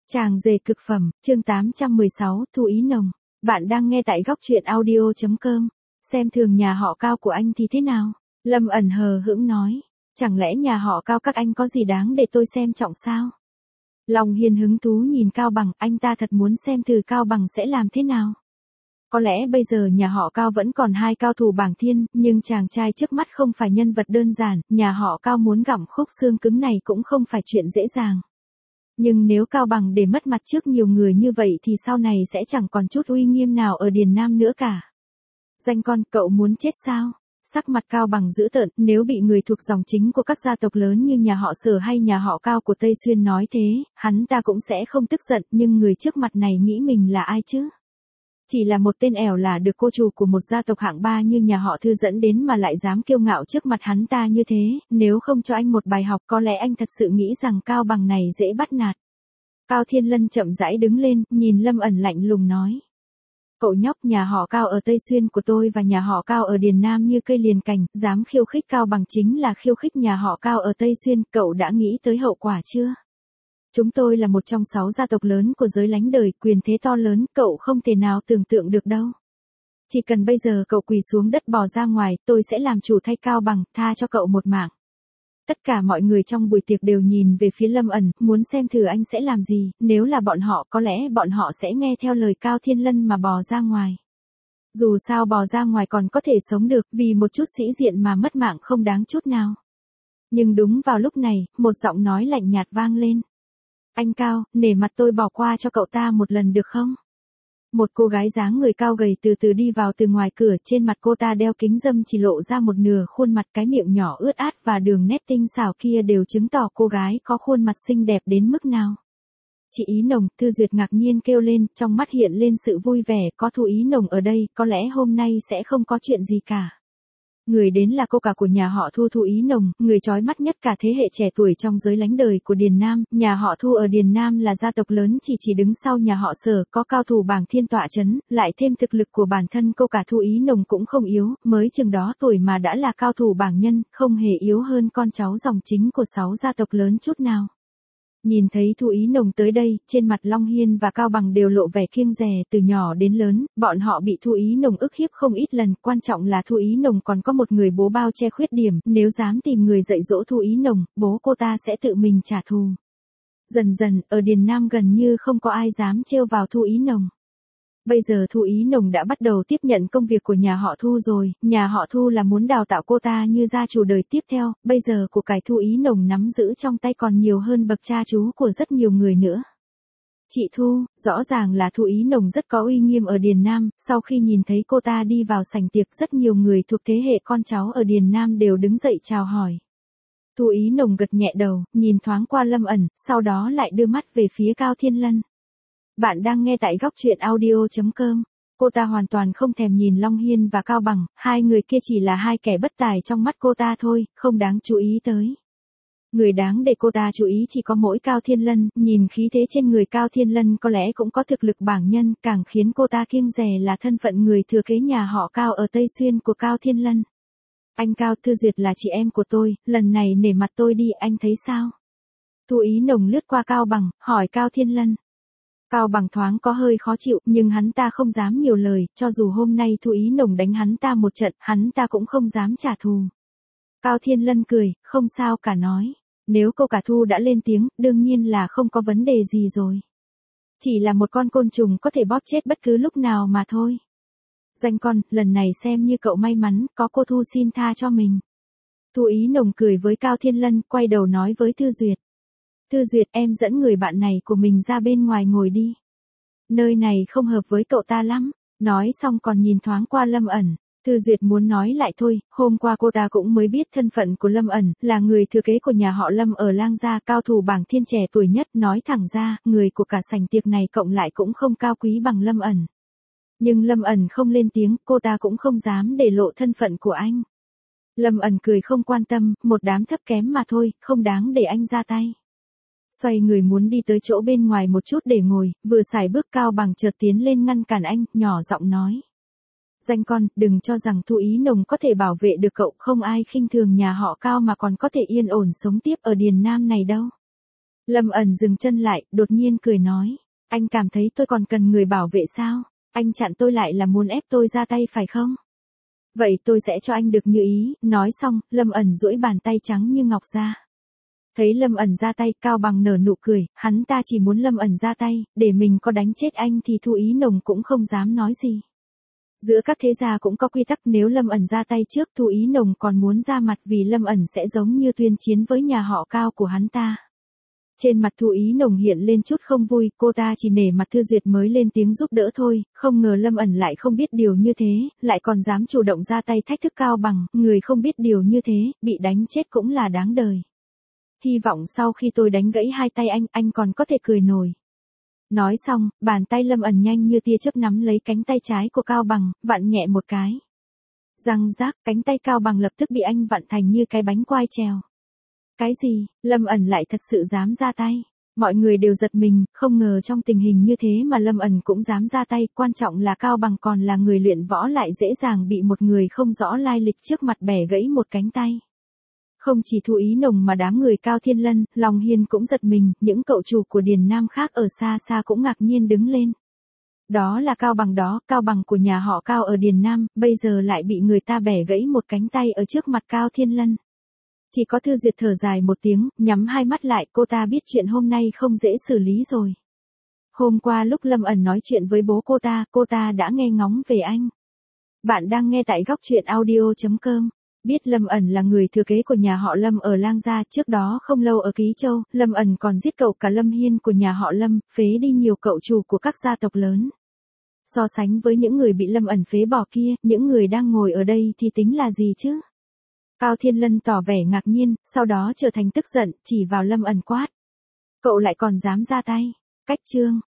Tràng dề cực phẩm, chương 816, Thu Ý Nồng. Bạn đang nghe tại góc truyện audio.com. Xem thường nhà họ Cao của anh thì thế nào? Lâm ẩn hờ hững nói. Chẳng lẽ nhà họ Cao các anh có gì đáng để tôi xem trọng sao? Long Hiên hứng thú nhìn Cao Bằng, anh ta thật muốn xem thử Cao Bằng sẽ làm thế nào. Có lẽ bây giờ nhà họ Cao vẫn còn hai cao thủ bảng thiên, nhưng chàng trai trước mắt không phải nhân vật đơn giản, nhà họ Cao muốn gặm khúc xương cứng này cũng không phải chuyện dễ dàng. Nhưng nếu Cao Bằng để mất mặt trước nhiều người như vậy thì sau này sẽ chẳng còn chút uy nghiêm nào ở Điền Nam nữa cả. Danh con, cậu muốn chết sao? Sắc mặt Cao Bằng dữ tợn, nếu bị người thuộc dòng chính của các gia tộc lớn như nhà họ Sở hay nhà họ Cao của Tây Xuyên nói thế, hắn ta cũng sẽ không tức giận, nhưng người trước mặt này nghĩ mình là ai chứ? Chỉ là một tên ẻo là được cô chủ của một gia tộc hạng ba như nhà họ Thư dẫn đến mà lại dám kiêu ngạo trước mặt hắn ta như thế, nếu không cho anh một bài học có lẽ anh thật sự nghĩ rằng Cao Bằng này dễ bắt nạt. Cao Thiên Lân chậm rãi đứng lên, nhìn Lâm ẩn lạnh lùng nói. Cậu nhóc, nhà họ Cao ở Tây Xuyên của tôi và nhà họ Cao ở Điền Nam như cây liền cành, dám khiêu khích Cao Bằng chính là khiêu khích nhà họ Cao ở Tây Xuyên, cậu đã nghĩ tới hậu quả chưa? Chúng tôi là một trong 6 gia tộc lớn của giới lánh đời, quyền thế to lớn, cậu không thể nào tưởng tượng được đâu. Chỉ cần bây giờ cậu quỳ xuống đất bò ra ngoài, tôi sẽ làm chủ thay Cao Bằng, tha cho cậu một mạng. Tất cả mọi người trong buổi tiệc đều nhìn về phía Lâm ẩn, muốn xem thử anh sẽ làm gì, nếu là bọn họ có lẽ bọn họ sẽ nghe theo lời Cao Thiên Lân mà bò ra ngoài. Dù sao bò ra ngoài còn có thể sống được, vì một chút sĩ diện mà mất mạng không đáng chút nào. Nhưng đúng vào lúc này, một giọng nói lạnh nhạt vang lên. Anh Cao, nể mặt tôi bỏ qua cho cậu ta một lần được không? Một cô gái dáng người cao gầy từ từ đi vào từ ngoài cửa, trên mặt cô ta đeo kính râm chỉ lộ ra một nửa khuôn mặt, cái miệng nhỏ ướt át và đường nét tinh xảo kia đều chứng tỏ cô gái có khuôn mặt xinh đẹp đến mức nào. Chị Ý Nồng, Thư Duyệt ngạc nhiên kêu lên, trong mắt hiện lên sự vui vẻ, có Thu Ý Nồng ở đây, có lẽ hôm nay sẽ không có chuyện gì cả. Người đến là cô cả của nhà họ Thu, Thu Ý Nồng, người chói mắt nhất cả thế hệ trẻ tuổi trong giới lánh đời của Điền Nam. Nhà họ Thu ở Điền Nam là gia tộc lớn chỉ đứng sau nhà họ Sở, có cao thủ bảng thiên tọa chấn, lại thêm thực lực của bản thân cô cả Thu Ý Nồng cũng không yếu, mới chừng đó tuổi mà đã là cao thủ bảng nhân, không hề yếu hơn con cháu dòng chính của 6 gia tộc lớn chút nào. Nhìn thấy Thu Ý Nồng tới đây, trên mặt Long Hiên và Cao Bằng đều lộ vẻ kiêng dè, từ nhỏ đến lớn, bọn họ bị Thu Ý Nồng ức hiếp không ít lần, quan trọng là Thu Ý Nồng còn có một người bố bao che khuyết điểm, nếu dám tìm người dạy dỗ Thu Ý Nồng, bố cô ta sẽ tự mình trả thù. Dần dần, ở Điền Nam gần như không có ai dám trêu vào Thu Ý Nồng. Bây giờ Thu Ý Nồng đã bắt đầu tiếp nhận công việc của nhà họ Thu rồi, nhà họ Thu là muốn đào tạo cô ta như gia chủ đời tiếp theo, bây giờ của cải Thu Ý Nồng nắm giữ trong tay còn nhiều hơn bậc cha chú của rất nhiều người nữa. Chị Thu, rõ ràng là Thu Ý Nồng rất có uy nghiêm ở Điền Nam, sau khi nhìn thấy cô ta đi vào sảnh tiệc rất nhiều người thuộc thế hệ con cháu ở Điền Nam đều đứng dậy chào hỏi. Thu Ý Nồng gật nhẹ đầu, nhìn thoáng qua Lâm ẩn, sau đó lại đưa mắt về phía Cao Thiên Lân. Bạn đang nghe tại góc truyện audio.com. Cô ta hoàn toàn không thèm nhìn Long Hiên và Cao Bằng, hai người kia chỉ là hai kẻ bất tài trong mắt cô ta thôi, không đáng chú ý tới. Người đáng để cô ta chú ý chỉ có mỗi Cao Thiên Lân, nhìn khí thế trên người Cao Thiên Lân có lẽ cũng có thực lực bảng nhân, càng khiến cô ta kiêng dè là thân phận người thừa kế nhà họ Cao ở Tây Xuyên của Cao Thiên Lân. Anh Cao, Thư Duyệt là chị em của tôi, lần này nể mặt tôi đi, anh thấy sao? Thu Ý Nồng lướt qua Cao Bằng, hỏi Cao Thiên Lân. Cao Bằng thoáng có hơi khó chịu, nhưng hắn ta không dám nhiều lời, cho dù hôm nay Thu Ý Nồng đánh hắn ta một trận, hắn ta cũng không dám trả thù. Cao Thiên Lân cười, không sao cả nói. Nếu cô cả Thu đã lên tiếng, đương nhiên là không có vấn đề gì rồi. Chỉ là một con côn trùng có thể bóp chết bất cứ lúc nào mà thôi. Danh con, lần này xem như cậu may mắn, có cô Thu xin tha cho mình. Thu Ý Nồng cười với Cao Thiên Lân, quay đầu nói với Thư Duyệt. Thư Duyệt, em dẫn người bạn này của mình ra bên ngoài ngồi đi. Nơi này không hợp với cậu ta lắm. Nói xong còn nhìn thoáng qua Lâm ẩn. Thư Duyệt muốn nói lại thôi, hôm qua cô ta cũng mới biết thân phận của Lâm ẩn, là người thừa kế của nhà họ Lâm ở Lang Gia, cao thủ bảng thiên trẻ tuổi nhất, nói thẳng ra, người của cả sảnh tiệc này cộng lại cũng không cao quý bằng Lâm ẩn. Nhưng Lâm ẩn không lên tiếng, cô ta cũng không dám để lộ thân phận của anh. Lâm ẩn cười không quan tâm, một đám thấp kém mà thôi, không đáng để anh ra tay. Xoay người muốn đi tới chỗ bên ngoài một chút để ngồi, vừa xài bước Cao Bằng chợt tiến lên ngăn cản anh, nhỏ giọng nói. Danh con, đừng cho rằng Thu Ý Nồng có thể bảo vệ được cậu, không ai khinh thường nhà họ Cao mà còn có thể yên ổn sống tiếp ở Điền Nam này đâu. Lâm ẩn dừng chân lại, đột nhiên cười nói. Anh cảm thấy tôi còn cần người bảo vệ sao? Anh chặn tôi lại là muốn ép tôi ra tay phải không? Vậy tôi sẽ cho anh được như ý. Nói xong, Lâm ẩn duỗi bàn tay trắng như ngọc ra. Thấy Lâm ẩn ra tay, Cao Bằng nở nụ cười, hắn ta chỉ muốn Lâm ẩn ra tay, để mình có đánh chết anh thì Thu Ý Nồng cũng không dám nói gì. Giữa các thế gia cũng có quy tắc, nếu Lâm ẩn ra tay trước, Thu Ý Nồng còn muốn ra mặt vì Lâm ẩn sẽ giống như tuyên chiến với nhà họ Cao của hắn ta. Trên mặt Thu Ý Nồng hiện lên chút không vui, cô ta chỉ nể mặt Thư Duyệt mới lên tiếng giúp đỡ thôi, không ngờ Lâm ẩn lại không biết điều như thế, lại còn dám chủ động ra tay thách thức Cao Bằng, người không biết điều như thế, bị đánh chết cũng là đáng đời. Hy vọng sau khi tôi đánh gãy hai tay anh còn có thể cười nổi. Nói xong, bàn tay Lâm ẩn nhanh như tia chớp nắm lấy cánh tay trái của Cao Bằng, vặn nhẹ một cái. Răng rác, cánh tay Cao Bằng lập tức bị anh vặn thành như cái bánh quai trèo. Cái gì, Lâm ẩn lại thật sự dám ra tay. Mọi người đều giật mình, không ngờ trong tình hình như thế mà Lâm ẩn cũng dám ra tay, quan trọng là Cao Bằng còn là người luyện võ lại dễ dàng bị một người không rõ lai lịch trước mặt bẻ gãy một cánh tay. Không chỉ Thu Ý Nồng mà đám người Cao Thiên Lân, Long Hiên cũng giật mình, những cậu chủ của Điền Nam khác ở xa xa cũng ngạc nhiên đứng lên. Đó là Cao Bằng đó, Cao Bằng của nhà họ Cao ở Điền Nam, bây giờ lại bị người ta bẻ gãy một cánh tay ở trước mặt Cao Thiên Lân. Chỉ có Thư Duyệt thở dài một tiếng, nhắm hai mắt lại, cô ta biết chuyện hôm nay không dễ xử lý rồi. Hôm qua lúc Lâm ẩn nói chuyện với bố cô ta đã nghe ngóng về anh. Bạn đang nghe tại góc truyện audio.com. Biết Lâm ẩn là người thừa kế của nhà họ Lâm ở Lang Gia, trước đó không lâu ở Ký Châu, Lâm ẩn còn giết cậu cả Lâm Hiên của nhà họ Lâm, phế đi nhiều cậu chủ của các gia tộc lớn. So sánh với những người bị Lâm ẩn phế bỏ kia, những người đang ngồi ở đây thì tính là gì chứ? Cao Thiên Lân tỏ vẻ ngạc nhiên, sau đó trở thành tức giận, chỉ vào Lâm ẩn quát. Cậu lại còn dám ra tay. Cách chương.